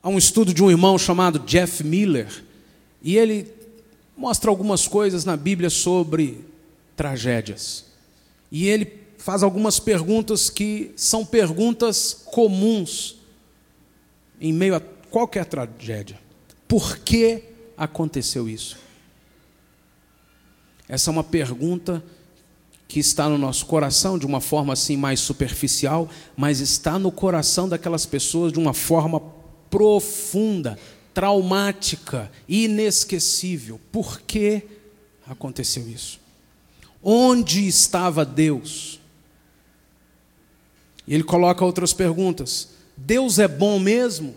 Há um estudo de um irmão chamado Jeff Miller, e ele mostra algumas coisas na Bíblia sobre tragédias. E ele faz algumas perguntas que são perguntas comuns em meio a qualquer tragédia. Por que aconteceu isso? Essa é uma pergunta que está no nosso coração de uma forma assim mais superficial, mas está no coração daquelas pessoas de uma forma profunda, traumática, inesquecível. Por que aconteceu isso? Onde estava Deus? E ele coloca outras perguntas. Deus é bom mesmo?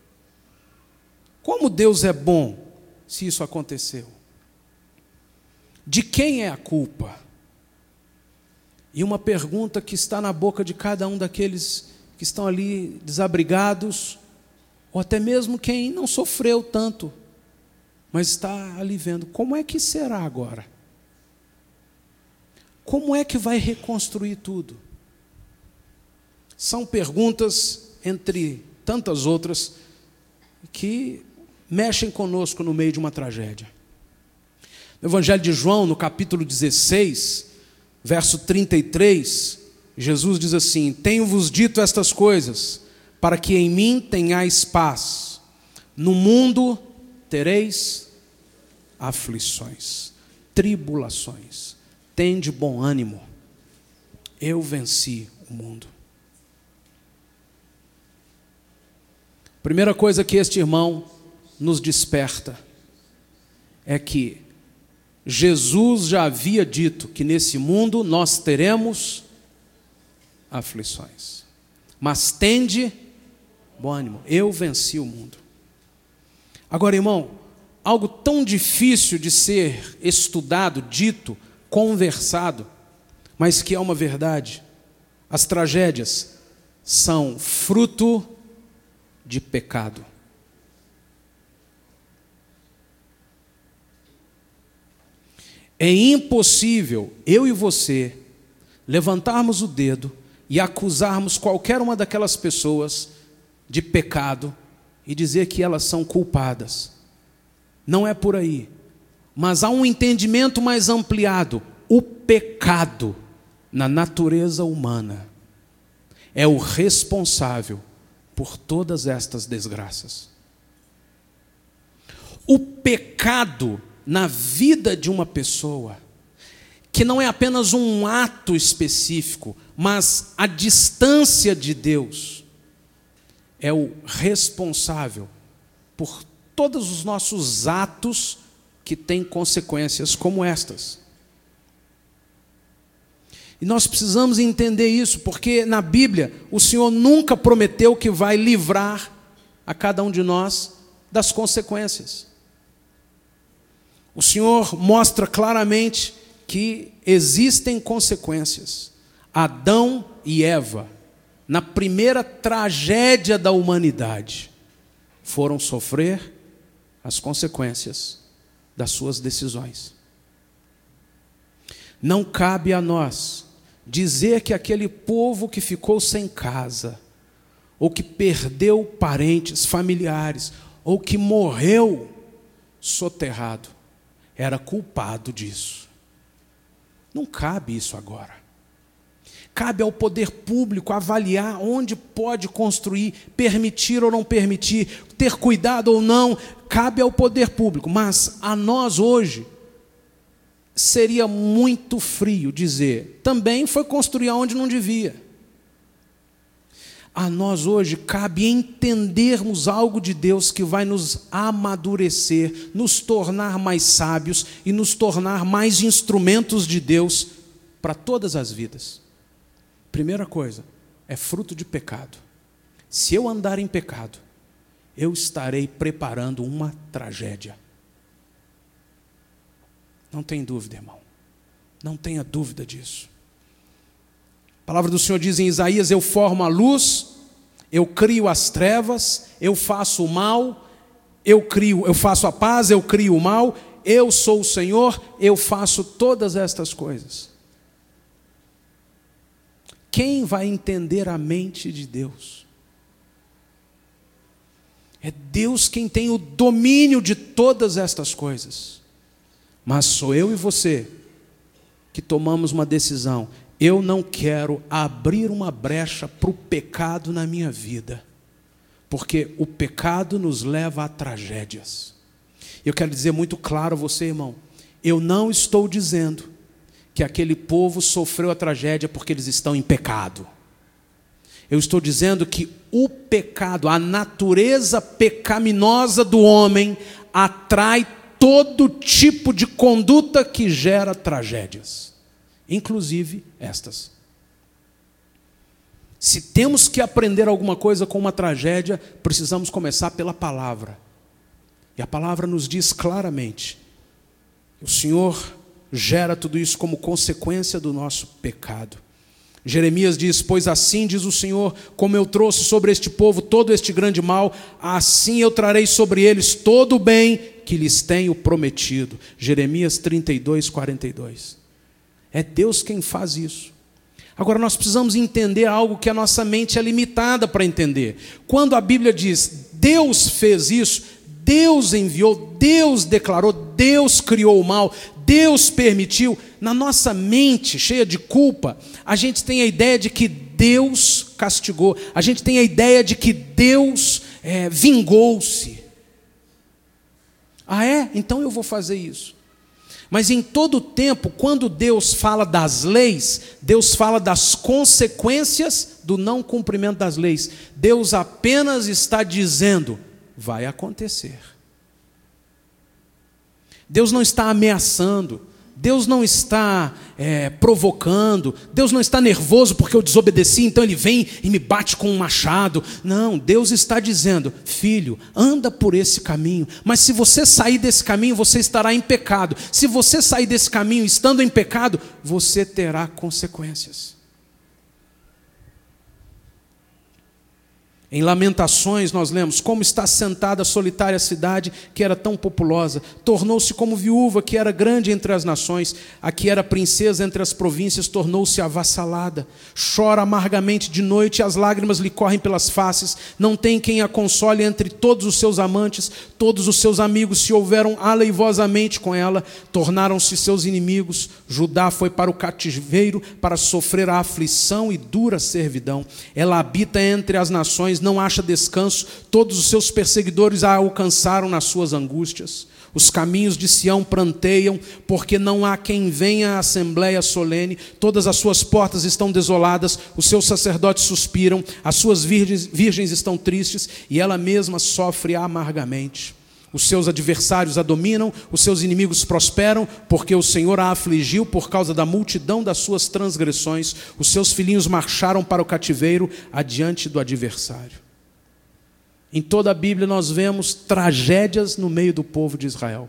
Como Deus é bom se isso aconteceu? De quem é a culpa? E uma pergunta que está na boca de cada um daqueles que estão ali desabrigados, ou até mesmo quem não sofreu tanto, mas está ali vendo, como é que será agora? Como é que vai reconstruir tudo? São perguntas, entre tantas outras, que mexem conosco no meio de uma tragédia. No Evangelho de João, no capítulo 16, verso 33, Jesus diz assim: tenho-vos dito estas coisas, para que em mim tenhais paz. No mundo tereis aflições, tribulações. Tende bom ânimo, eu venci o mundo. Primeira coisa que este irmão nos desperta é que Jesus já havia dito que nesse mundo nós teremos aflições. Mas tende bom ânimo, eu venci o mundo. Agora, irmão, algo tão difícil de ser estudado, dito, conversado, mas que é uma verdade. As tragédias são fruto de pecado. É impossível eu e você levantarmos o dedo e acusarmos qualquer uma daquelas pessoas de pecado e dizer que elas são culpadas. Não é por aí. Mas há um entendimento mais ampliado. O pecado na natureza humana é o responsável por todas estas desgraças. O pecado na vida de uma pessoa, que não é apenas um ato específico, mas a distância de Deus, é o responsável por todos os nossos atos que têm consequências como estas. E nós precisamos entender isso, porque na Bíblia o Senhor nunca prometeu que vai livrar a cada um de nós das consequências. O Senhor mostra claramente que existem consequências. Adão e Eva, na primeira tragédia da humanidade, foram sofrer as consequências das suas decisões. Não cabe a nós dizer que aquele povo que ficou sem casa, ou que perdeu parentes, familiares, ou que morreu soterrado, era culpado disso. Não cabe isso agora. Cabe ao poder público avaliar onde pode construir, permitir ou não permitir, ter cuidado ou não, cabe ao poder público. Mas a nós hoje, seria muito frio dizer, também foi construir onde não devia. A nós hoje cabe entendermos algo de Deus que vai nos amadurecer, nos tornar mais sábios e nos tornar mais instrumentos de Deus para todas as vidas. Primeira coisa, é fruto de pecado. Se eu andar em pecado, eu estarei preparando uma tragédia. Não tem dúvida, irmão. Não tenha dúvida disso. A palavra do Senhor diz em Isaías: eu formo a luz, eu crio as trevas, eu faço o mal, eu faço a paz, eu crio o mal, eu sou o Senhor, eu faço todas estas coisas. Quem vai entender a mente de Deus? É Deus quem tem o domínio de todas estas coisas. Mas sou eu e você que tomamos uma decisão. Eu não quero abrir uma brecha para o pecado na minha vida, porque o pecado nos leva a tragédias. Eu quero dizer muito claro a você, irmão, eu não estou dizendo que aquele povo sofreu a tragédia porque eles estão em pecado. Eu estou dizendo que o pecado, a natureza pecaminosa do homem, atrai todo tipo de conduta que gera tragédias, inclusive estas. Se temos que aprender alguma coisa com uma tragédia, precisamos começar pela palavra. E a palavra nos diz claramente que o Senhor gera tudo isso como consequência do nosso pecado. Jeremias diz: pois assim diz o Senhor, como eu trouxe sobre este povo todo este grande mal, assim eu trarei sobre eles todo o bem que lhes tenho prometido. Jeremias 32, 42. É Deus quem faz isso. Agora nós precisamos entender algo que a nossa mente é limitada para entender. Quando a Bíblia diz Deus fez isso, Deus enviou, Deus declarou, Deus criou o mal, Deus permitiu, na nossa mente cheia de culpa, a gente tem a ideia de que Deus castigou, a gente tem a ideia de que Deus vingou-se. Ah é? Então eu vou fazer isso. Mas em todo tempo, quando Deus fala das leis, Deus fala das consequências do não cumprimento das leis. Deus apenas está dizendo: vai acontecer. Deus não está ameaçando, Deus não está provocando, Deus não está nervoso porque eu desobedeci, então Ele vem e me bate com um machado. Não, Deus está dizendo: filho, anda por esse caminho, mas se você sair desse caminho, você estará em pecado. Se você sair desse caminho estando em pecado, você terá consequências. Em Lamentações nós lemos: como está sentada a solitária cidade que era tão populosa, tornou-se como viúva que era grande entre as nações, a que era princesa entre as províncias tornou-se avassalada, chora amargamente de noite e as lágrimas lhe correm pelas faces, não tem quem a console entre todos os seus amantes, todos os seus amigos se houveram aleivosamente com ela, tornaram-se seus inimigos, Judá foi para o cativeiro para sofrer a aflição e dura servidão, ela habita entre as nações, não acha descanso, todos os seus perseguidores a alcançaram nas suas angústias. Os caminhos de Sião pranteiam, porque não há quem venha à assembleia solene, todas as suas portas estão desoladas, os seus sacerdotes suspiram, as suas virgens estão tristes, e ela mesma sofre amargamente. Os seus adversários a dominam, os seus inimigos prosperam, porque o Senhor a afligiu por causa da multidão das suas transgressões. Os seus filhinhos marcharam para o cativeiro adiante do adversário. Em toda a Bíblia nós vemos tragédias no meio do povo de Israel.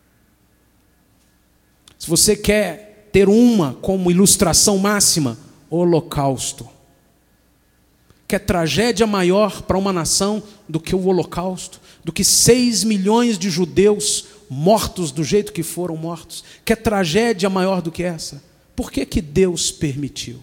Se você quer ter uma como ilustração máxima, o Holocausto. Quer tragédia maior para uma nação do que o Holocausto? Do que 6 milhões de judeus mortos do jeito que foram mortos? Quer tragédia maior do que essa? Por que que Deus permitiu?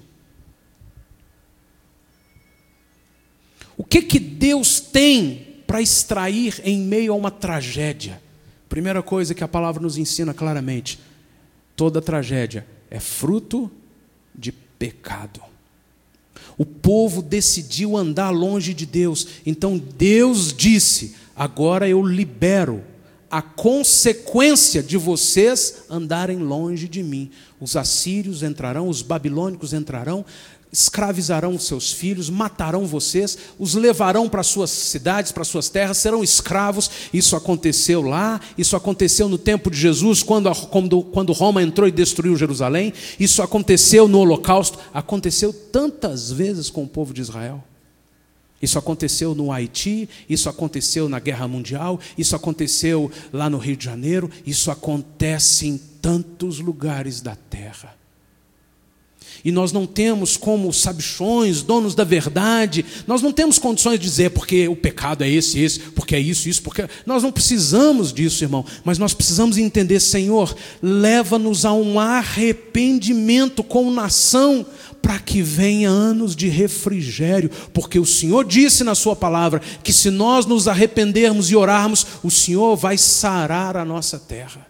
O que que Deus tem para extrair em meio a uma tragédia? Primeira coisa que a palavra nos ensina claramente: toda tragédia é fruto de pecado. O povo decidiu andar longe de Deus, então Deus disse: agora eu libero a consequência de vocês andarem longe de mim. Os assírios entrarão, os babilônicos entrarão, escravizarão os seus filhos, matarão vocês, os levarão para suas cidades, para suas terras, serão escravos. Isso aconteceu lá, isso aconteceu no tempo de Jesus, quando Roma entrou e destruiu Jerusalém, isso aconteceu no Holocausto, aconteceu tantas vezes com o povo de Israel. Isso aconteceu no Haiti, isso aconteceu na Guerra Mundial, isso aconteceu lá no Rio de Janeiro, isso acontece em tantos lugares da terra. E nós não temos como sabichões, donos da verdade, nós não temos condições de dizer porque o pecado é esse, porque é isso, porque... Nós não precisamos disso, irmão, mas nós precisamos entender: Senhor, leva-nos a um arrependimento como nação, para que venha anos de refrigério, porque o Senhor disse na sua palavra que se nós nos arrependermos e orarmos, o Senhor vai sarar a nossa terra.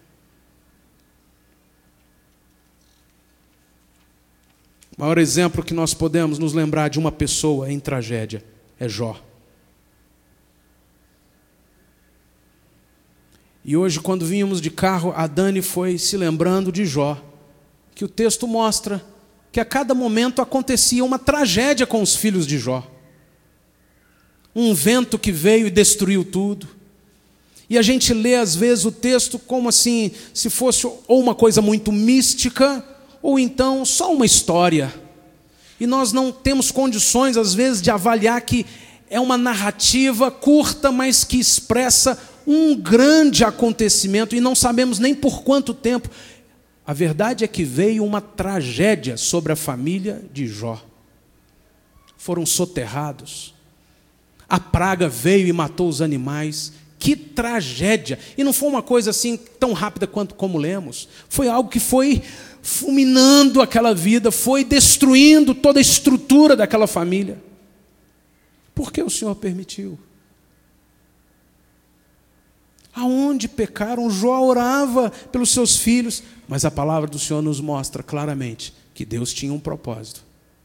O maior exemplo que nós podemos nos lembrar de uma pessoa em tragédia é Jó. E hoje, quando vínhamos de carro, a Dani foi se lembrando de Jó, que o texto mostra que a cada momento acontecia uma tragédia com os filhos de Jó. Um vento que veio e destruiu tudo. E a gente lê às vezes o texto como assim, se fosse ou uma coisa muito mística, ou então só uma história. E nós não temos condições às vezes de avaliar que é uma narrativa curta, mas que expressa um grande acontecimento, e não sabemos nem por quanto tempo. A verdade é que veio uma tragédia sobre a família de Jó. Foram soterrados. A praga veio e matou os animais. Que tragédia! E não foi uma coisa assim tão rápida quanto como lemos. Foi algo que foi fulminando aquela vida, foi destruindo toda a estrutura daquela família. Por que o Senhor permitiu? Aonde pecaram? Jó orava pelos seus filhos, mas a palavra do Senhor nos mostra claramente que Deus tinha um propósito.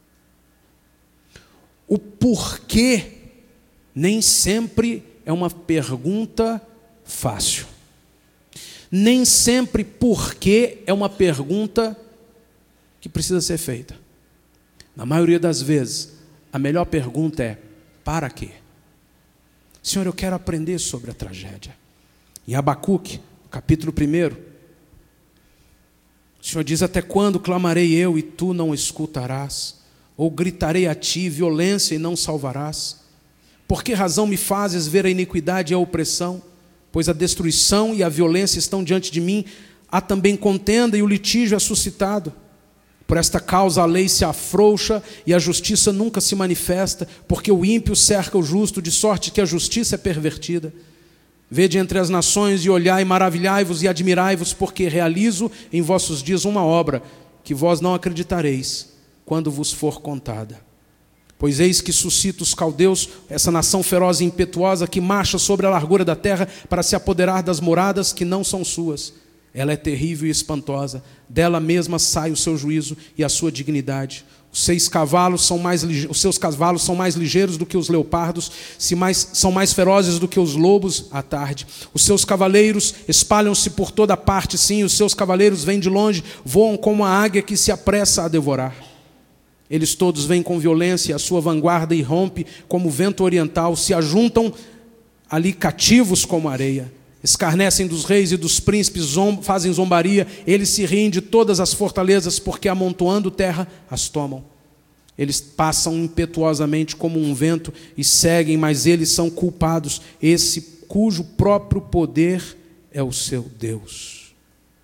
O porquê nem sempre é uma pergunta fácil. Nem sempre porquê é uma pergunta que precisa ser feita. Na maioria das vezes, a melhor pergunta é: para quê? Senhor, eu quero aprender sobre a tragédia. Em Abacuque, capítulo 1, o Senhor diz: até quando clamarei eu e tu não escutarás? Ou gritarei a ti violência e não salvarás? Por que razão me fazes ver a iniquidade e a opressão? Pois a destruição e a violência estão diante de mim, há também contenda e o litígio é suscitado. Por esta causa a lei se afrouxa e a justiça nunca se manifesta, porque o ímpio cerca o justo, de sorte que a justiça é pervertida. Vede entre as nações e olhai, maravilhai-vos e admirai-vos, porque realizo em vossos dias uma obra que vós não acreditareis quando vos for contada. Pois eis que suscita os caldeus, essa nação feroz e impetuosa que marcha sobre a largura da terra para se apoderar das moradas que não são suas. Ela é terrível e espantosa, dela mesma sai o seu juízo e a sua dignidade. Os seus cavalos são mais ligeiros do que os leopardos, são mais ferozes do que os lobos à tarde. Os seus cavaleiros espalham-se por toda parte, sim, os seus cavaleiros vêm de longe, voam como a águia que se apressa a devorar. Eles todos vêm com violência, a sua vanguarda irrompe como o vento oriental, se ajuntam ali cativos como areia. Escarnecem dos reis e dos príncipes, fazem zombaria, eles se riem de todas as fortalezas, porque amontoando terra as tomam. Eles passam impetuosamente como um vento e seguem, mas eles são culpados, esse cujo próprio poder é o seu Deus.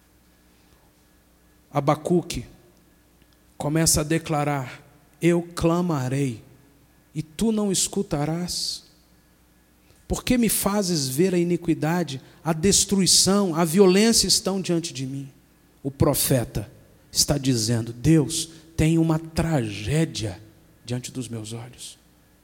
Abacuque começa a declarar: eu clamarei e tu não escutarás. Por que me fazes ver a iniquidade, a destruição, a violência estão diante de mim? O profeta está dizendo: Deus tem uma tragédia diante dos meus olhos.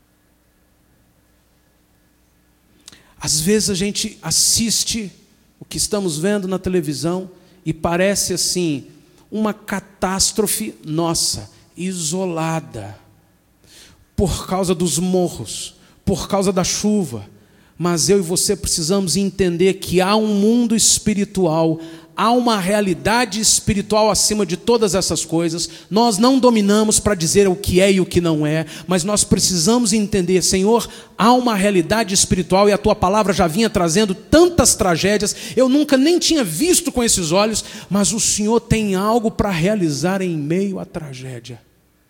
Às vezes a gente assiste o que estamos vendo na televisão e parece assim, uma catástrofe nossa, isolada, por causa dos morros, por causa da chuva. Mas eu e você precisamos entender que há um mundo espiritual, há uma realidade espiritual acima de todas essas coisas. Nós não dominamos para dizer o que é e o que não é, mas nós precisamos entender: Senhor, há uma realidade espiritual, e a Tua palavra já vinha trazendo tantas tragédias, eu nunca nem tinha visto com esses olhos, mas o Senhor tem algo para realizar em meio à tragédia.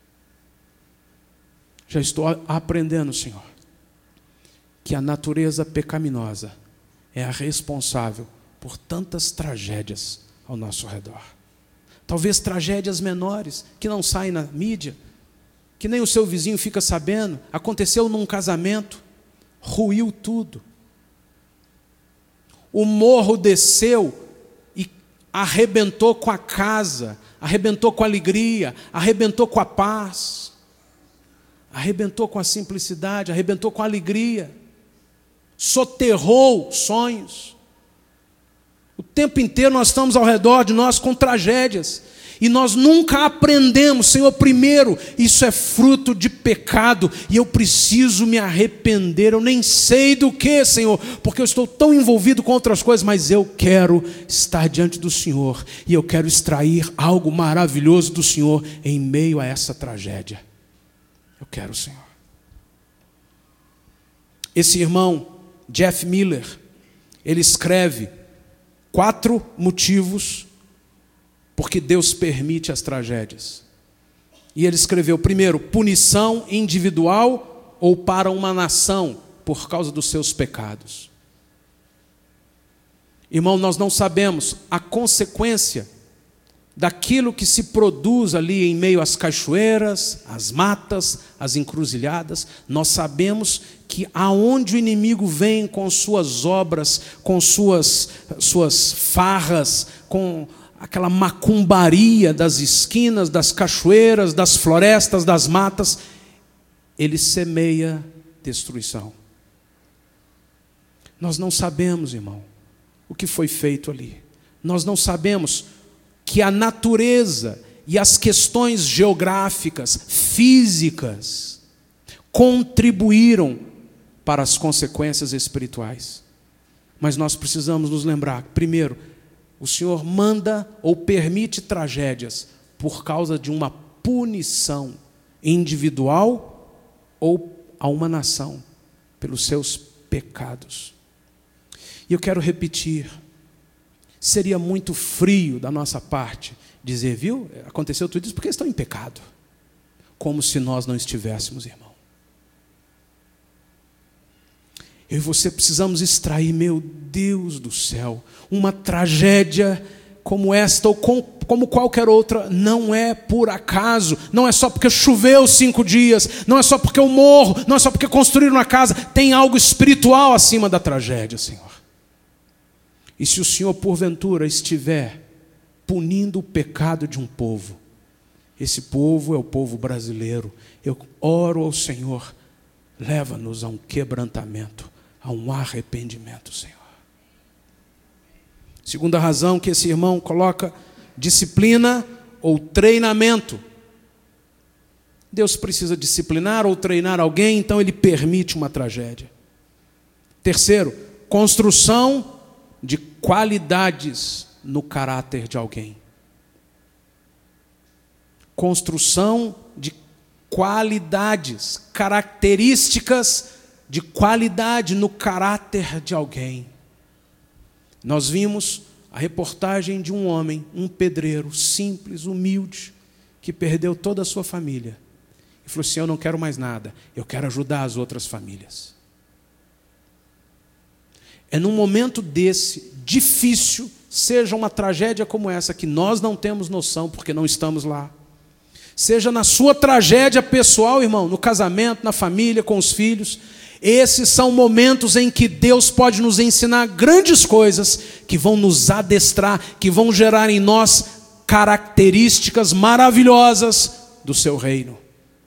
Já estou aprendendo, Senhor, que a natureza pecaminosa é a responsável por tantas tragédias ao nosso redor. Talvez tragédias menores, que não saem na mídia, que nem o seu vizinho fica sabendo. Aconteceu num casamento, ruiu tudo. O morro desceu e arrebentou com a casa, arrebentou com a alegria, arrebentou com a paz, arrebentou com a simplicidade, arrebentou com a alegria, soterrou sonhos. O tempo inteiro nós estamos ao redor de nós com tragédias, e nós nunca aprendemos, Senhor, primeiro, isso é fruto de pecado, e eu preciso me arrepender, eu nem sei do que, Senhor, porque eu estou tão envolvido com outras coisas, mas eu quero estar diante do Senhor, e eu quero extrair algo maravilhoso do Senhor, em meio a essa tragédia. Eu quero, Senhor. Esse irmão, Jeff Miller, ele escreve 4 motivos porque Deus permite as tragédias. E ele escreveu, primeiro, punição individual ou para uma nação por causa dos seus pecados. Irmão, nós não sabemos a consequência daquilo que se produz ali em meio às cachoeiras, às matas, às encruzilhadas. Nós sabemos que aonde o inimigo vem com suas obras, com suas farras, com aquela macumbaria das esquinas, das cachoeiras, das florestas, das matas, ele semeia destruição. Nós não sabemos, irmão, o que foi feito ali. Nós não sabemos que a natureza e as questões geográficas, físicas, contribuíram para as consequências espirituais. Mas nós precisamos nos lembrar, primeiro, o Senhor manda ou permite tragédias por causa de uma punição individual ou a uma nação pelos seus pecados. E eu quero repetir, seria muito frio da nossa parte dizer, viu, aconteceu tudo isso porque estão em pecado, como se nós não estivéssemos, irmão. Eu e você precisamos extrair, meu Deus do céu, uma tragédia como esta ou como qualquer outra, não é por acaso, não é só porque choveu 5 dias, não é só porque eu morro, não é só porque construíram uma casa, tem algo espiritual acima da tragédia, Senhor. E se o Senhor, porventura, estiver punindo o pecado de um povo, esse povo é o povo brasileiro, eu oro ao Senhor, leva-nos a um quebrantamento, a um arrependimento, Senhor. Segunda razão que esse irmão coloca, disciplina ou treinamento. Deus precisa disciplinar ou treinar alguém, então Ele permite uma tragédia. Terceiro, construção de qualidades no caráter de alguém. Construção de qualidades, características de qualidade no caráter de alguém. Nós vimos a reportagem de um homem, um pedreiro simples, humilde, que perdeu toda a sua família. E falou assim, eu não quero mais nada, eu quero ajudar as outras famílias. É num momento desse, difícil, seja uma tragédia como essa, que nós não temos noção, porque não estamos lá. Seja na sua tragédia pessoal, irmão, no casamento, na família, com os filhos. Esses são momentos em que Deus pode nos ensinar grandes coisas, que vão nos adestrar, que vão gerar em nós características maravilhosas do seu reino.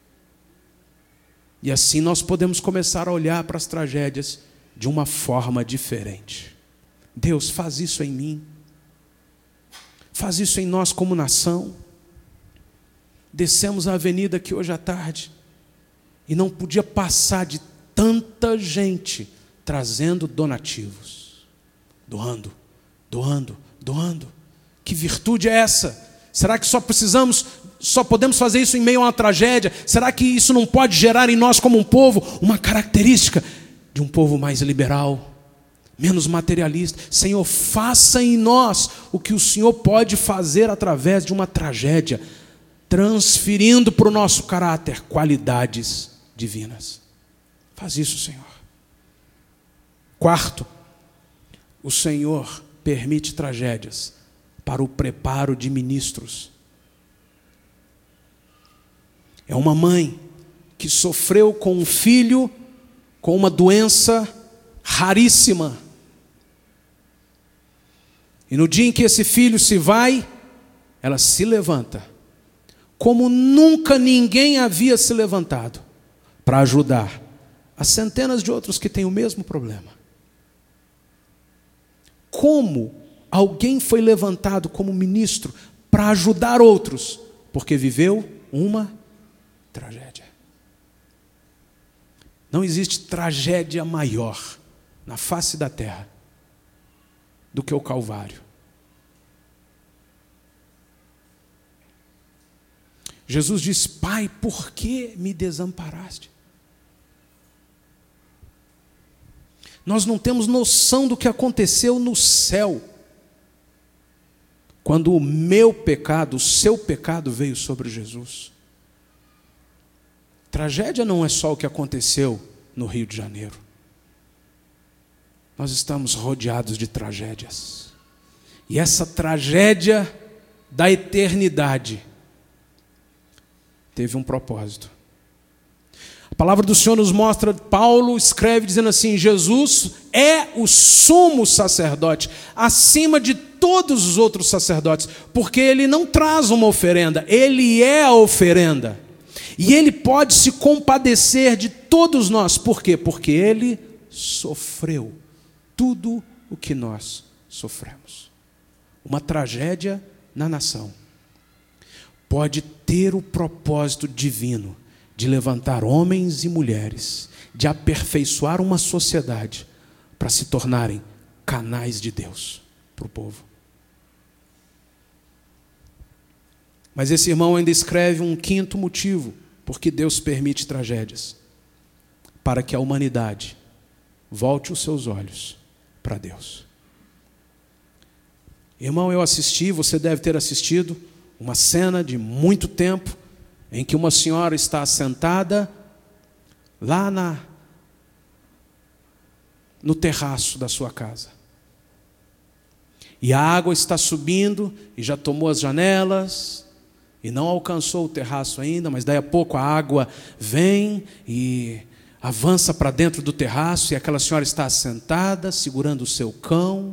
E assim nós podemos começar a olhar para as tragédias de uma forma diferente. Deus, faz isso em mim. Faz isso em nós como nação. Descemos a avenida aqui hoje à tarde e não podia passar de tanta gente trazendo donativos. Doando. Que virtude é essa? Será que só podemos fazer isso em meio a uma tragédia? Será que isso não pode gerar em nós como um povo uma característica de um povo mais liberal, menos materialista? Senhor, faça em nós o que o Senhor pode fazer através de uma tragédia, transferindo para o nosso caráter qualidades divinas. Faz isso, Senhor. Quarto, o Senhor permite tragédias para o preparo de ministros. É uma mãe que sofreu com um filho com uma doença raríssima. E no dia em que esse filho se vai, ela se levanta, como nunca ninguém havia se levantado, para ajudar as centenas de outros que têm o mesmo problema. Como alguém foi levantado como ministro para ajudar outros, porque viveu uma tragédia. Não existe tragédia maior na face da terra do que o Calvário. Jesus disse: Pai, por que me desamparaste? Nós não temos noção do que aconteceu no céu, quando o meu pecado, o seu pecado veio sobre Jesus. Tragédia não é só o que aconteceu no Rio de Janeiro. Nós estamos rodeados de tragédias. E essa tragédia da eternidade teve um propósito. A palavra do Senhor nos mostra, Paulo escreve dizendo assim: Jesus é o sumo sacerdote, acima de todos os outros sacerdotes, porque ele não traz uma oferenda, ele é a oferenda. E ele pode se compadecer de todos nós. Por quê? Porque ele sofreu tudo o que nós sofremos. Uma tragédia na nação pode ter o propósito divino de levantar homens e mulheres, de aperfeiçoar uma sociedade para se tornarem canais de Deus para o povo. Mas esse irmão ainda escreve um quinto motivo porque Deus permite tragédias: para que a humanidade volte os seus olhos para Deus. Irmão, eu assisti, você deve ter assistido, uma cena de muito tempo, em que uma senhora está sentada lá no terraço da sua casa. E a água está subindo e já tomou as janelas e não alcançou o terraço ainda, mas daí a pouco a água vem e avança para dentro do terraço, e aquela senhora está sentada, segurando o seu cão,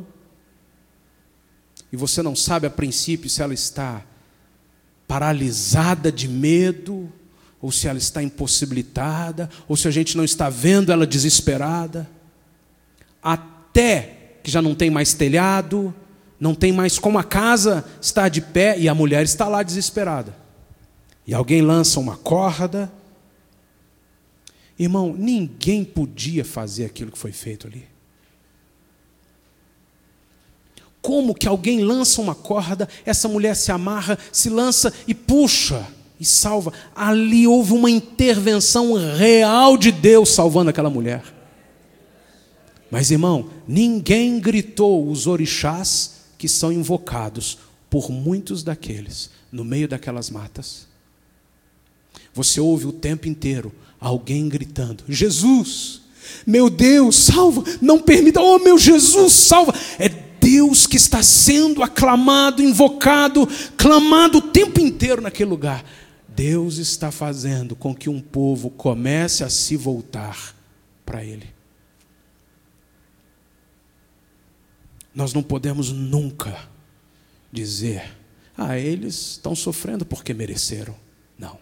e você não sabe a princípio se ela está paralisada de medo, ou se ela está impossibilitada, ou se a gente não está vendo ela desesperada, até que já não tem mais telhado, não tem mais como a casa estar de pé, e a mulher está lá desesperada. E alguém lança uma corda. Irmão, ninguém podia fazer aquilo que foi feito ali. Como que alguém lança uma corda, essa mulher se amarra, se lança e puxa e salva? Ali houve uma intervenção real de Deus salvando aquela mulher. Mas, irmão, ninguém gritou os orixás que são invocados por muitos daqueles no meio daquelas matas. Você ouve o tempo inteiro alguém gritando: Jesus, meu Deus, salva, não permita, oh meu Jesus, salva. É Deus que está sendo aclamado, invocado, clamado o tempo inteiro naquele lugar. Deus está fazendo com que um povo comece a se voltar para Ele. Nós não podemos nunca dizer: eles estão sofrendo porque mereceram. Não.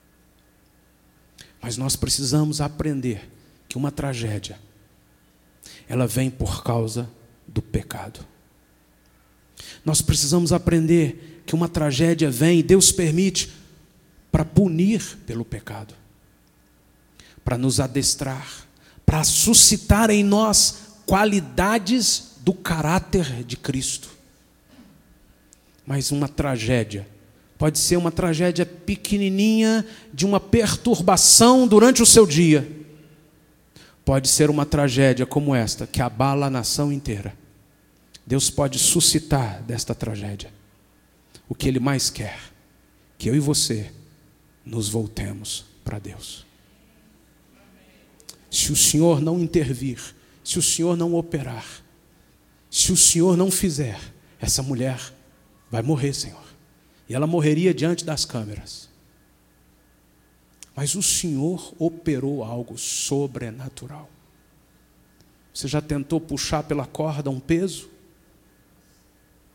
Mas nós precisamos aprender que uma tragédia, ela vem por causa do pecado. Nós precisamos aprender que uma tragédia vem, Deus permite, para punir pelo pecado, para nos adestrar, para suscitar em nós qualidades do caráter de Cristo. Mas uma tragédia pode ser uma tragédia pequenininha, de uma perturbação durante o seu dia. Pode ser uma tragédia como esta, que abala a nação inteira. Deus pode suscitar desta tragédia o que Ele mais quer: que eu e você nos voltemos para Deus. Se o Senhor não intervir, se o Senhor não operar, se o Senhor não fizer, essa mulher vai morrer, Senhor. E ela morreria diante das câmeras. Mas o Senhor operou algo sobrenatural. Você já tentou puxar pela corda um peso?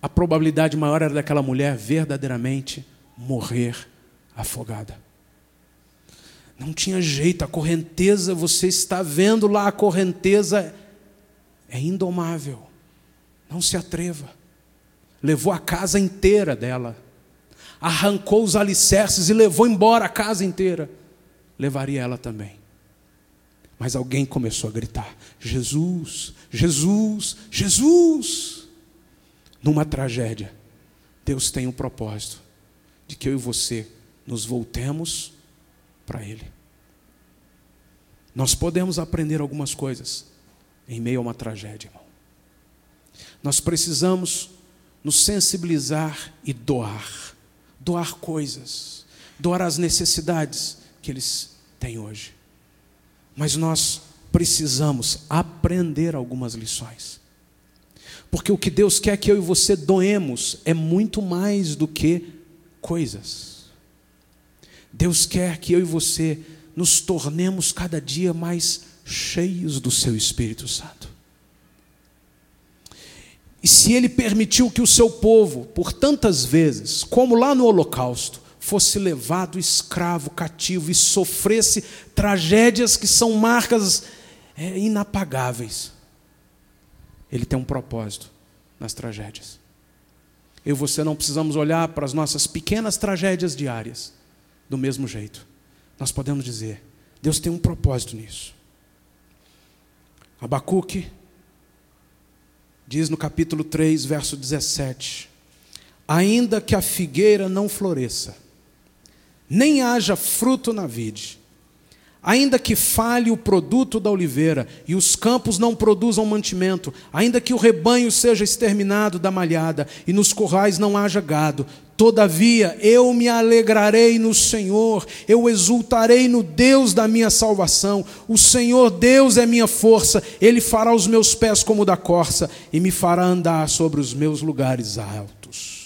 a probabilidade maior era daquela mulher verdadeiramente morrer afogada. Não tinha jeito, a correnteza, você está vendo lá, a correnteza é indomável. Não se atreva. Levou a casa inteira dela. Arrancou os alicerces e levou embora a casa inteira. Levaria ela também. Mas alguém começou a gritar: Jesus, Jesus, Jesus. Numa tragédia, Deus tem um propósito de que eu e você nos voltemos para Ele. Nós podemos aprender algumas coisas em meio a uma tragédia, irmão. Nós precisamos nos sensibilizar e doar. Doar coisas. Doar as necessidades que eles têm hoje. Mas nós precisamos aprender algumas lições. Porque o que Deus quer que eu e você doemos é muito mais do que coisas. Deus quer que eu e você nos tornemos cada dia mais cheios do seu Espírito Santo. E se Ele permitiu que o seu povo, por tantas vezes, como lá no Holocausto, fosse levado escravo, cativo e sofresse tragédias que são marcas inapagáveis, Ele tem um propósito nas tragédias. Eu e você não precisamos olhar para as nossas pequenas tragédias diárias do mesmo jeito. Nós podemos dizer: Deus tem um propósito nisso. Abacuque diz no capítulo 3, verso 17: ainda que a figueira não floresça, nem haja fruto na vide, ainda que falhe o produto da oliveira e os campos não produzam mantimento, ainda que o rebanho seja exterminado da malhada e nos currais não haja gado, todavia eu me alegrarei no Senhor, eu exultarei no Deus da minha salvação. O Senhor Deus é minha força, Ele fará os meus pés como da corça e me fará andar sobre os meus lugares altos.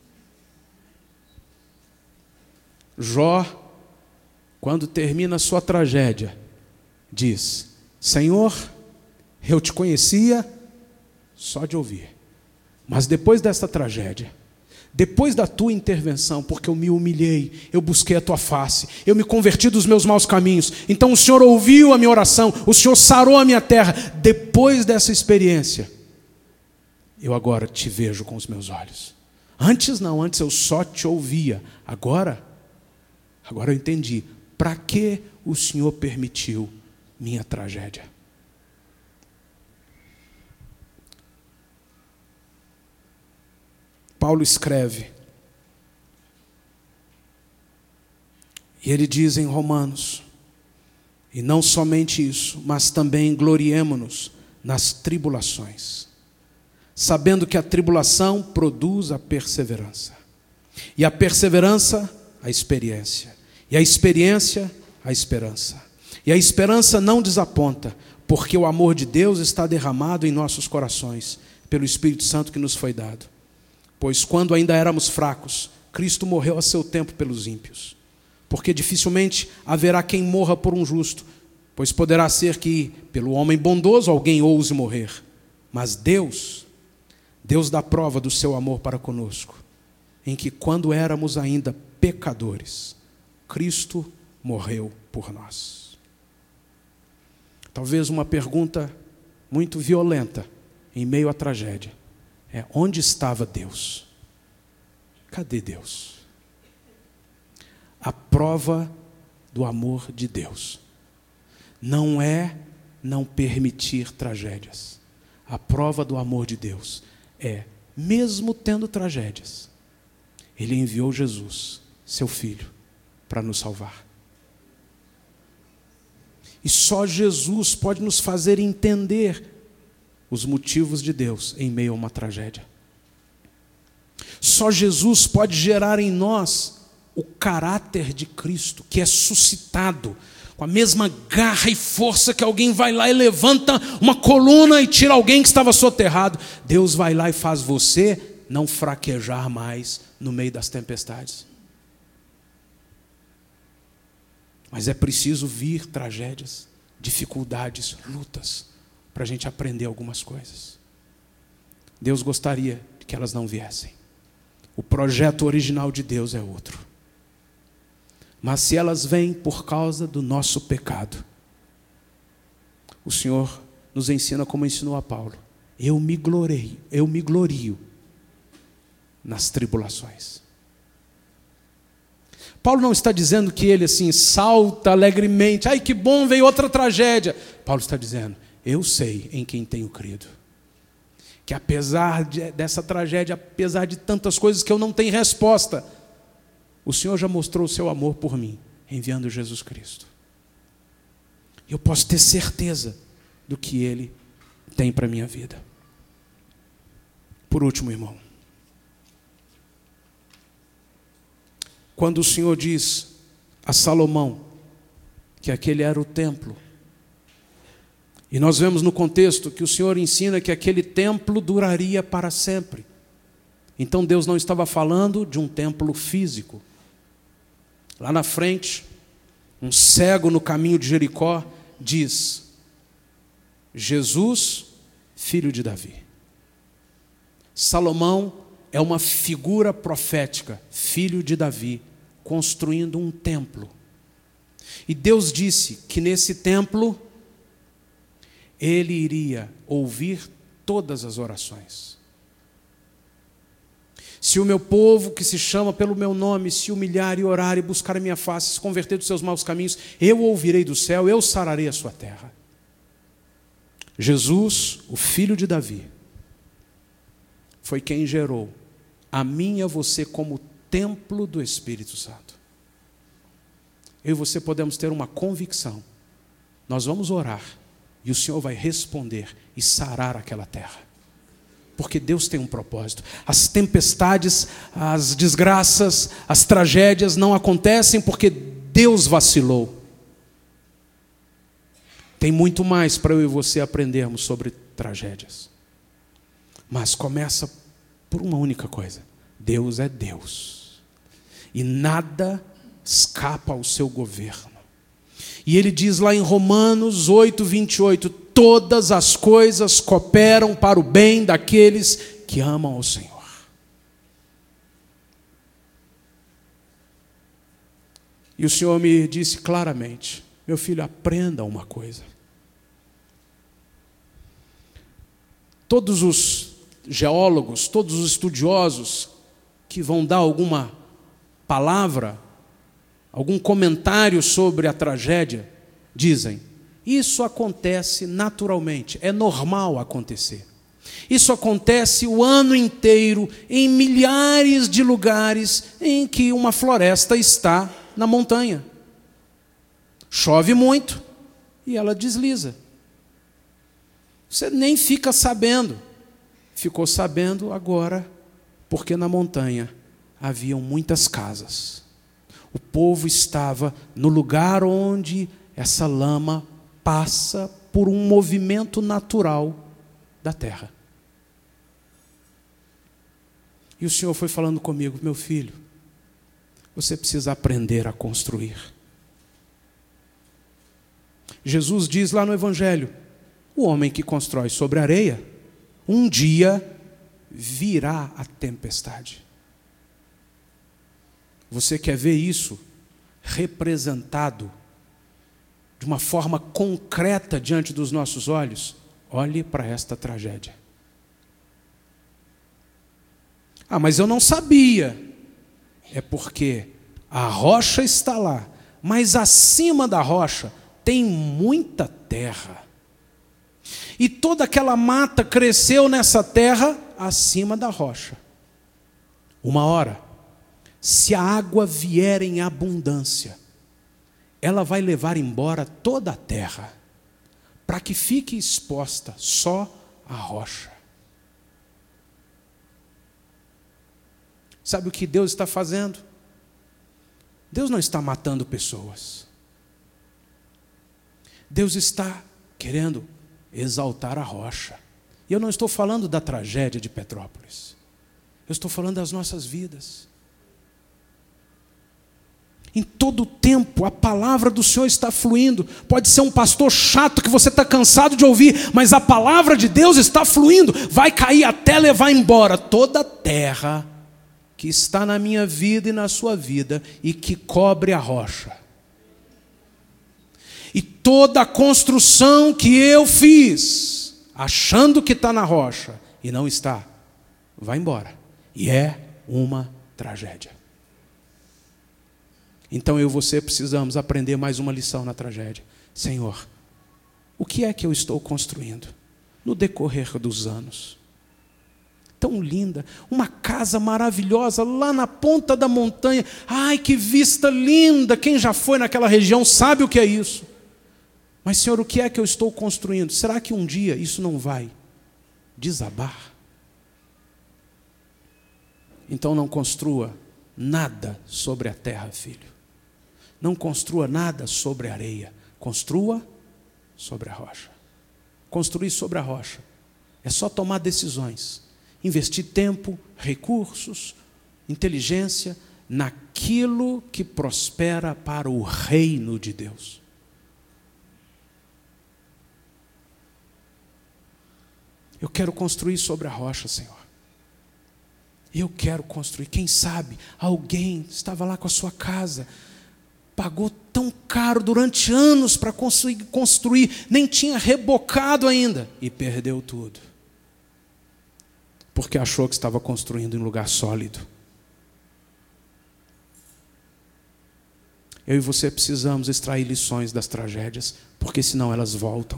Jó, quando termina a sua tragédia, diz: Senhor, eu te conhecia só de ouvir, mas depois desta tragédia, depois da tua intervenção, porque eu me humilhei, eu busquei a tua face, eu me converti dos meus maus caminhos, então o Senhor ouviu a minha oração, o Senhor sarou a minha terra. Depois dessa experiência, eu agora te vejo com os meus olhos. Antes não, antes eu só te ouvia. Agora eu entendi para que o Senhor permitiu minha tragédia. Paulo escreve, e ele diz em Romanos: e não somente isso, mas também gloriemo-nos nas tribulações, sabendo que a tribulação produz a perseverança, e a perseverança, a experiência, e a experiência, a esperança. E a esperança não desaponta, porque o amor de Deus está derramado em nossos corações, pelo Espírito Santo que nos foi dado. Pois quando ainda éramos fracos, Cristo morreu a seu tempo pelos ímpios. Porque dificilmente haverá quem morra por um justo, pois poderá ser que, pelo homem bondoso, alguém ouse morrer. Mas Deus dá prova do seu amor para conosco, em que quando éramos ainda pecadores, Cristo morreu por nós. Talvez uma pergunta muito violenta em meio à tragédia é: onde estava Deus? Cadê Deus? A prova do amor de Deus não é não permitir tragédias. A prova do amor de Deus é, mesmo tendo tragédias, Ele enviou Jesus, seu Filho, para nos salvar. E só Jesus pode nos fazer entender os motivos de Deus em meio a uma tragédia. Só Jesus pode gerar em nós o caráter de Cristo, que é suscitado com a mesma garra e força que alguém vai lá e levanta uma coluna e tira alguém que estava soterrado. Deus vai lá e faz você não fraquejar mais no meio das tempestades. Mas é preciso vir tragédias, dificuldades, lutas, para a gente aprender algumas coisas. Deus gostaria de que elas não viessem. O projeto original de Deus é outro. Mas se elas vêm por causa do nosso pecado, o Senhor nos ensina como ensinou a Paulo: eu me glorio nas tribulações. Paulo não está dizendo que ele assim salta alegremente, ai que bom, veio outra tragédia. Paulo está dizendo: eu sei em quem tenho crido, que apesar dessa tragédia, apesar de tantas coisas que eu não tenho resposta, o Senhor já mostrou o seu amor por mim, enviando Jesus Cristo. Eu posso ter certeza do que Ele tem para a minha vida. Por último, irmão, quando o Senhor diz a Salomão que aquele era o templo, e nós vemos no contexto que o Senhor ensina que aquele templo duraria para sempre. Então Deus não estava falando de um templo físico. Lá na frente, um cego no caminho de Jericó diz: Jesus, filho de Davi. Salomão é uma figura profética, filho de Davi, construindo um templo. E Deus disse que nesse templo Ele iria ouvir todas as orações. Se o meu povo, que se chama pelo meu nome, se humilhar e orar e buscar a minha face, se converter dos seus maus caminhos, eu ouvirei do céu, eu sararei a sua terra. Jesus, o filho de Davi, foi quem gerou a mim e a você como templo do Espírito Santo. Eu e você podemos ter uma convicção. Nós vamos orar e o Senhor vai responder e sarar aquela terra. Porque Deus tem um propósito. As tempestades, as desgraças, as tragédias não acontecem porque Deus vacilou. Tem muito mais para eu e você aprendermos sobre tragédias. Mas começa por uma única coisa: Deus é Deus. E nada escapa ao seu governo. E ele diz lá em Romanos 8:28, todas as coisas cooperam para o bem daqueles que amam ao Senhor. E o Senhor me disse claramente: meu filho, aprenda uma coisa. Todos os geólogos, todos os estudiosos que vão dar alguma palavra, algum comentário sobre a tragédia, dizem: isso acontece naturalmente, é normal acontecer. Isso acontece o ano inteiro, em milhares de lugares em que uma floresta está na montanha. Chove muito e ela desliza. Você nem fica sabendo. Ficou sabendo agora, porque na montanha haviam muitas casas. O povo estava no lugar onde essa lama passa por um movimento natural da terra. E o Senhor foi falando comigo: meu filho, você precisa aprender a construir. Jesus diz lá no Evangelho: o homem que constrói sobre areia, um dia virá a tempestade. Você quer ver isso representado de uma forma concreta diante dos nossos olhos? Olhe para esta tragédia. Ah, mas eu não sabia. É porque a rocha está lá, mas acima da rocha tem muita terra. E toda aquela mata cresceu nessa terra acima da rocha. Uma hora, se a água vier em abundância, ela vai levar embora toda a terra, para que fique exposta só a rocha. Sabe o que Deus está fazendo? Deus não está matando pessoas. Deus está querendo exaltar a rocha. E eu não estou falando da tragédia de Petrópolis. Eu estou falando das nossas vidas. Em todo tempo, a palavra do Senhor está fluindo. Pode ser um pastor chato que você está cansado de ouvir, mas a palavra de Deus está fluindo. Vai cair até levar embora toda a terra que está na minha vida e na sua vida e que cobre a rocha. E toda a construção que eu fiz, achando que está na rocha e não está, vai embora. E é uma tragédia. Então eu e você precisamos aprender mais uma lição na tragédia. Senhor, o que é que eu estou construindo no decorrer dos anos? Tão linda, uma casa maravilhosa lá na ponta da montanha. Ai, que vista linda! Quem já foi naquela região sabe o que é isso. Mas, Senhor, o que é que eu estou construindo? Será que um dia isso não vai desabar? Então não construa nada sobre a terra, filho. Não construa nada sobre a areia. Construa sobre a rocha. Construir sobre a rocha é só tomar decisões. Investir tempo, recursos, inteligência naquilo que prospera para o reino de Deus. Eu quero construir sobre a rocha, Senhor. Eu quero construir. Quem sabe alguém estava lá com a sua casa, pagou tão caro durante anos para conseguir construir, nem tinha rebocado ainda e perdeu tudo. Porque achou que estava construindo em lugar sólido. Eu e você precisamos extrair lições das tragédias, porque senão elas voltam.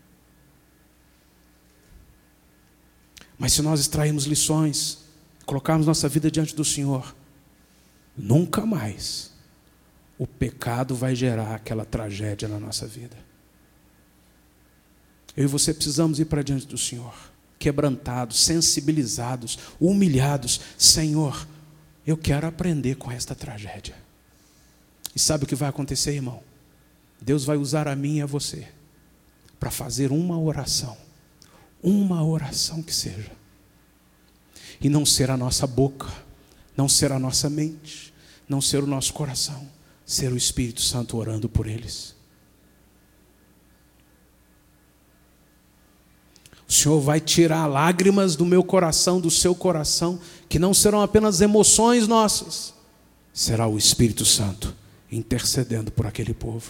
Mas se nós extrairmos lições, colocarmos nossa vida diante do Senhor, nunca mais o pecado vai gerar aquela tragédia na nossa vida. Eu e você precisamos ir para diante do Senhor, quebrantados, sensibilizados, humilhados. Senhor, eu quero aprender com esta tragédia. E sabe o que vai acontecer, irmão? Deus vai usar a mim e a você para fazer uma oração que seja. E não ser a nossa boca, não ser a nossa mente, não ser o nosso coração, ser o Espírito Santo orando por eles. O Senhor vai tirar lágrimas do meu coração, do seu coração, que não serão apenas emoções nossas, será o Espírito Santo intercedendo por aquele povo.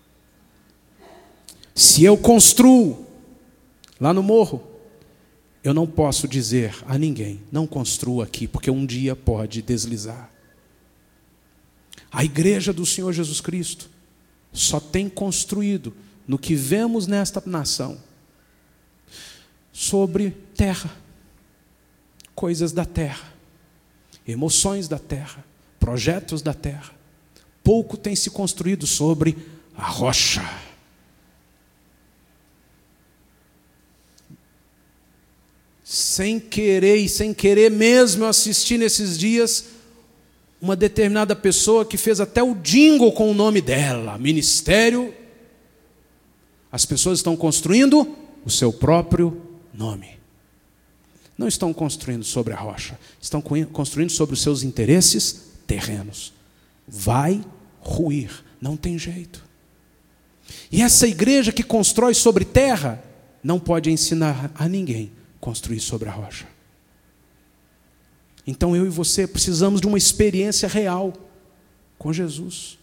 Se eu construo lá no morro, eu não posso dizer a ninguém, não construa aqui, porque um dia pode deslizar. A igreja do Senhor Jesus Cristo só tem construído no que vemos nesta nação sobre terra, coisas da terra, emoções da terra, projetos da terra. Pouco tem se construído sobre a rocha. Sem querer e sem querer mesmo, eu assisti nesses dias uma determinada pessoa que fez até o jingle com o nome dela, Ministério. As pessoas estão construindo o seu próprio nome. Não estão construindo sobre a rocha, estão construindo sobre os seus interesses terrenos. Vai ruir, não tem jeito. E essa igreja que constrói sobre terra não pode ensinar a ninguém construir sobre a rocha. Então eu e você precisamos de uma experiência real com Jesus,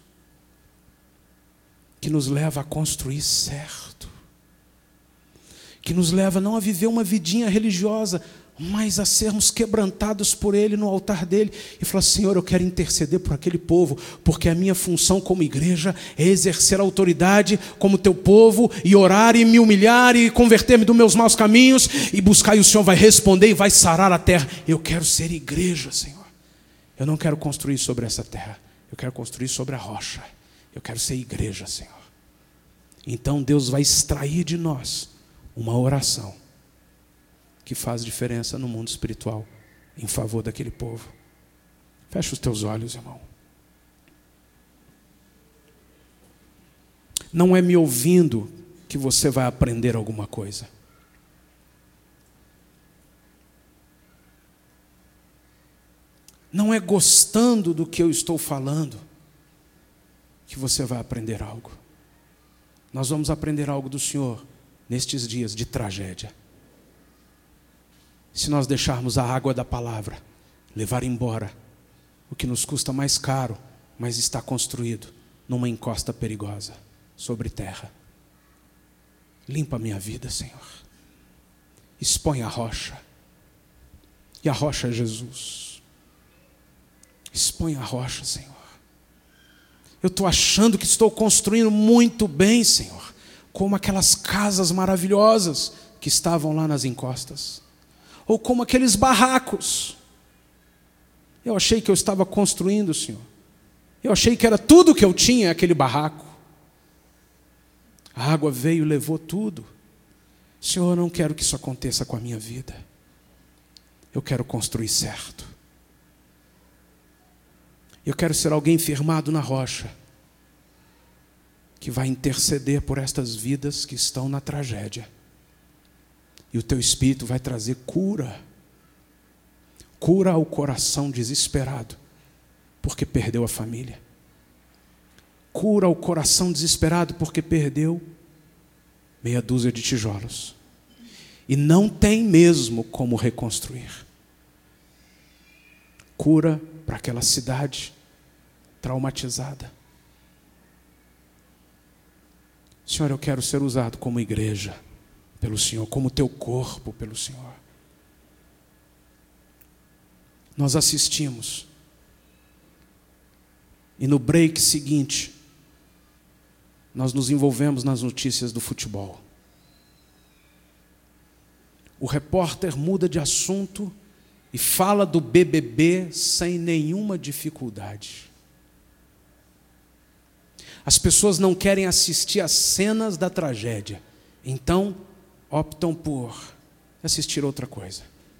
que nos leva a construir certo, que nos leva não a viver uma vidinha religiosa, mas a sermos quebrantados por Ele no altar dEle e falar: Senhor, eu quero interceder por aquele povo, porque a minha função como igreja é exercer a autoridade como Teu povo e orar e me humilhar e converter-me dos meus maus caminhos e buscar, e o Senhor vai responder e vai sarar a terra. Eu quero ser igreja, Senhor. Eu não quero construir sobre essa terra, eu quero construir sobre a rocha. Eu quero ser igreja, Senhor. Então Deus vai extrair de nós uma oração que faz diferença no mundo espiritual em favor daquele povo. Fecha os teus olhos, irmão. Não é me ouvindo que você vai aprender alguma coisa. Não é gostando do que eu estou falando que você vai aprender algo. Nós vamos aprender algo do Senhor nestes dias de tragédia. Se nós deixarmos a água da palavra levar embora o que nos custa mais caro, mas está construído numa encosta perigosa, sobre terra. Limpa a minha vida, Senhor. Expõe a rocha. E a rocha é Jesus. Expõe a rocha, Senhor. Eu estou achando que estou construindo muito bem, Senhor, como aquelas casas maravilhosas que estavam lá nas encostas, ou como aqueles barracos. Eu achei que eu estava construindo, Senhor. Eu achei que era tudo que eu tinha, aquele barraco. A água veio e levou tudo. Senhor, eu não quero que isso aconteça com a minha vida. Eu quero construir certo. Eu quero ser alguém firmado na rocha, que vai interceder por estas vidas que estão na tragédia. E o teu Espírito vai trazer cura. Cura ao coração desesperado, porque perdeu a família. Cura ao coração desesperado, porque perdeu meia dúzia de tijolos. E não tem mesmo como reconstruir. Cura para aquela cidade traumatizada. Senhor, eu quero ser usado como igreja pelo Senhor, como teu corpo pelo Senhor. Nós assistimos. E no break seguinte, nós nos envolvemos nas notícias do futebol. O repórter muda de assunto e fala do BBB sem nenhuma dificuldade. As pessoas não querem assistir às cenas da tragédia, então optam por assistir outra coisa.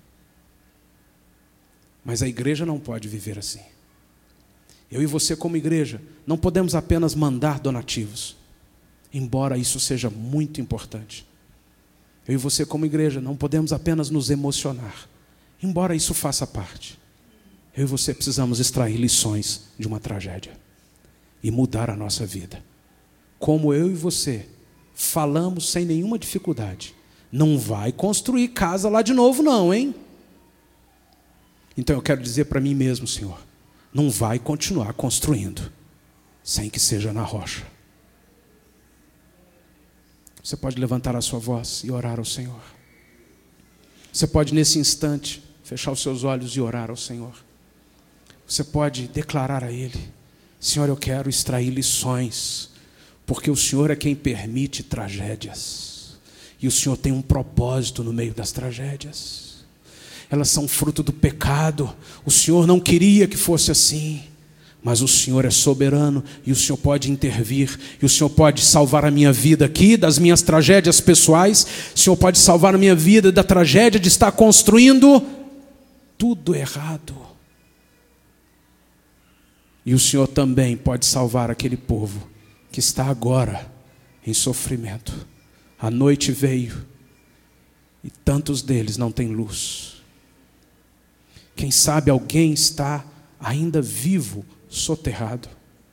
Mas a igreja não pode viver assim. Eu e você como igreja não podemos apenas mandar donativos, embora isso seja muito importante. Eu e você como igreja não podemos apenas nos emocionar, embora isso faça parte. Eu e você precisamos extrair lições de uma tragédia e mudar a nossa vida. Como eu e você falamos sem nenhuma dificuldade, não vai construir casa lá de novo não, hein? Então eu quero dizer para mim mesmo, Senhor, não vai continuar construindo sem que seja na rocha. Você pode levantar a sua voz e orar ao Senhor. Você pode nesse instante fechar os seus olhos e orar ao Senhor. Você pode declarar a Ele: Senhor, eu quero extrair lições, porque o Senhor é quem permite tragédias. E o Senhor tem um propósito no meio das tragédias. Elas são fruto do pecado. O Senhor não queria que fosse assim, mas o Senhor é soberano e o Senhor pode intervir, e o Senhor pode salvar a minha vida aqui das minhas tragédias pessoais. O Senhor pode salvar a minha vida da tragédia de estar construindo tudo errado. E o Senhor também pode salvar aquele povo que está agora em sofrimento. A noite veio e tantos deles não têm luz. Quem sabe alguém está ainda vivo, soterrado.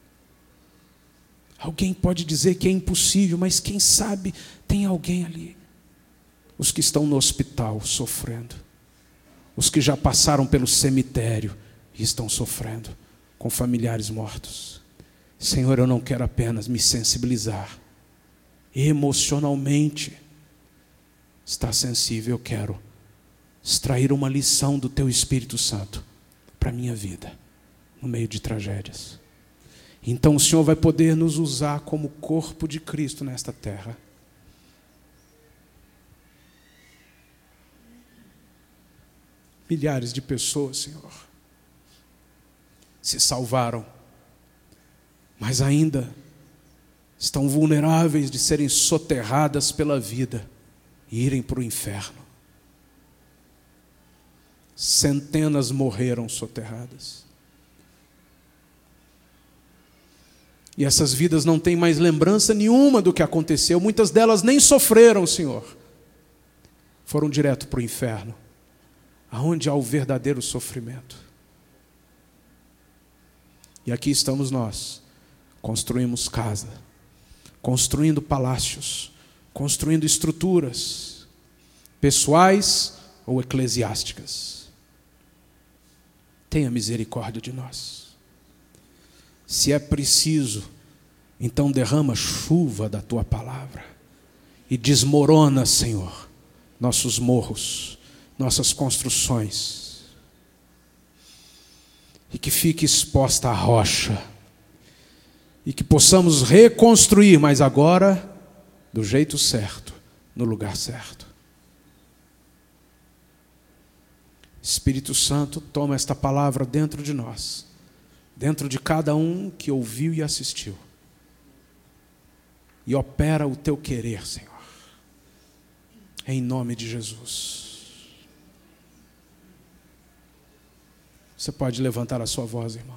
Alguém pode dizer que é impossível, mas quem sabe tem alguém ali. Os que estão no hospital sofrendo. Os que já passaram pelo cemitério e estão sofrendo com familiares mortos. Senhor, eu não quero apenas me sensibilizar emocionalmente, estar sensível. Eu quero extrair uma lição do Teu Espírito Santo para a minha vida, no meio de tragédias. Então o Senhor vai poder nos usar como corpo de Cristo nesta terra. Milhares de pessoas, Senhor, se salvaram, mas ainda estão vulneráveis de serem soterradas pela vida e irem para o inferno. Centenas morreram soterradas. E essas vidas não têm mais lembrança nenhuma do que aconteceu. Muitas delas nem sofreram, Senhor. Foram direto para o inferno, aonde há o verdadeiro sofrimento. E aqui estamos nós, construímos casa, construindo palácios, construindo estruturas, pessoais ou eclesiásticas. Tenha misericórdia de nós. Se é preciso, então derrama chuva da tua palavra e desmorona, Senhor, nossos morros, nossas construções, e que fique exposta a rocha, e que possamos reconstruir, mas agora do jeito certo, no lugar certo. Espírito Santo, toma esta palavra dentro de nós, dentro de cada um que ouviu e assistiu, e opera o teu querer, Senhor, em nome de Jesus. Você pode levantar a sua voz, irmão.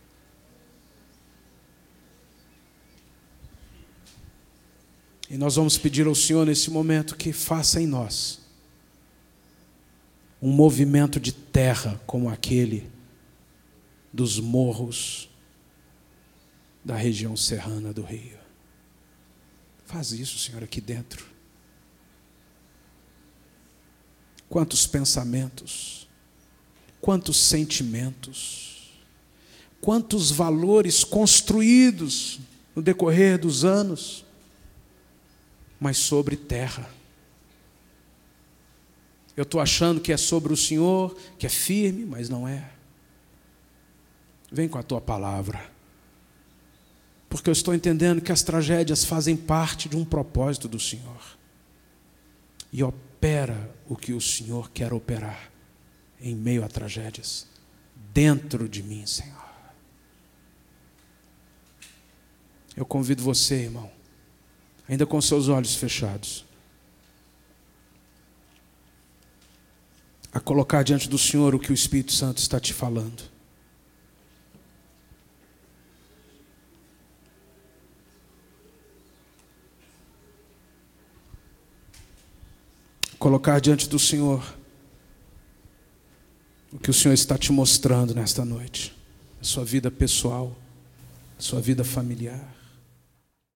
E nós vamos pedir ao Senhor nesse momento que faça em nós um movimento de terra como aquele dos morros da região serrana do Rio. Faz isso, Senhor, aqui dentro. Quantos pensamentos, quantos sentimentos, quantos valores construídos no decorrer dos anos, mas sobre terra. Eu estou achando que é sobre o Senhor, que é firme, mas não é. Vem com a tua palavra, porque eu estou entendendo que as tragédias fazem parte de um propósito do Senhor, e opera o que o Senhor quer operar em meio a tragédias, dentro de mim, Senhor. Eu convido você, irmão, ainda com seus olhos fechados, a colocar diante do Senhor o que o Espírito Santo está te falando. Colocar diante do Senhor o que o Senhor está te mostrando nesta noite, a sua vida pessoal, a sua vida familiar.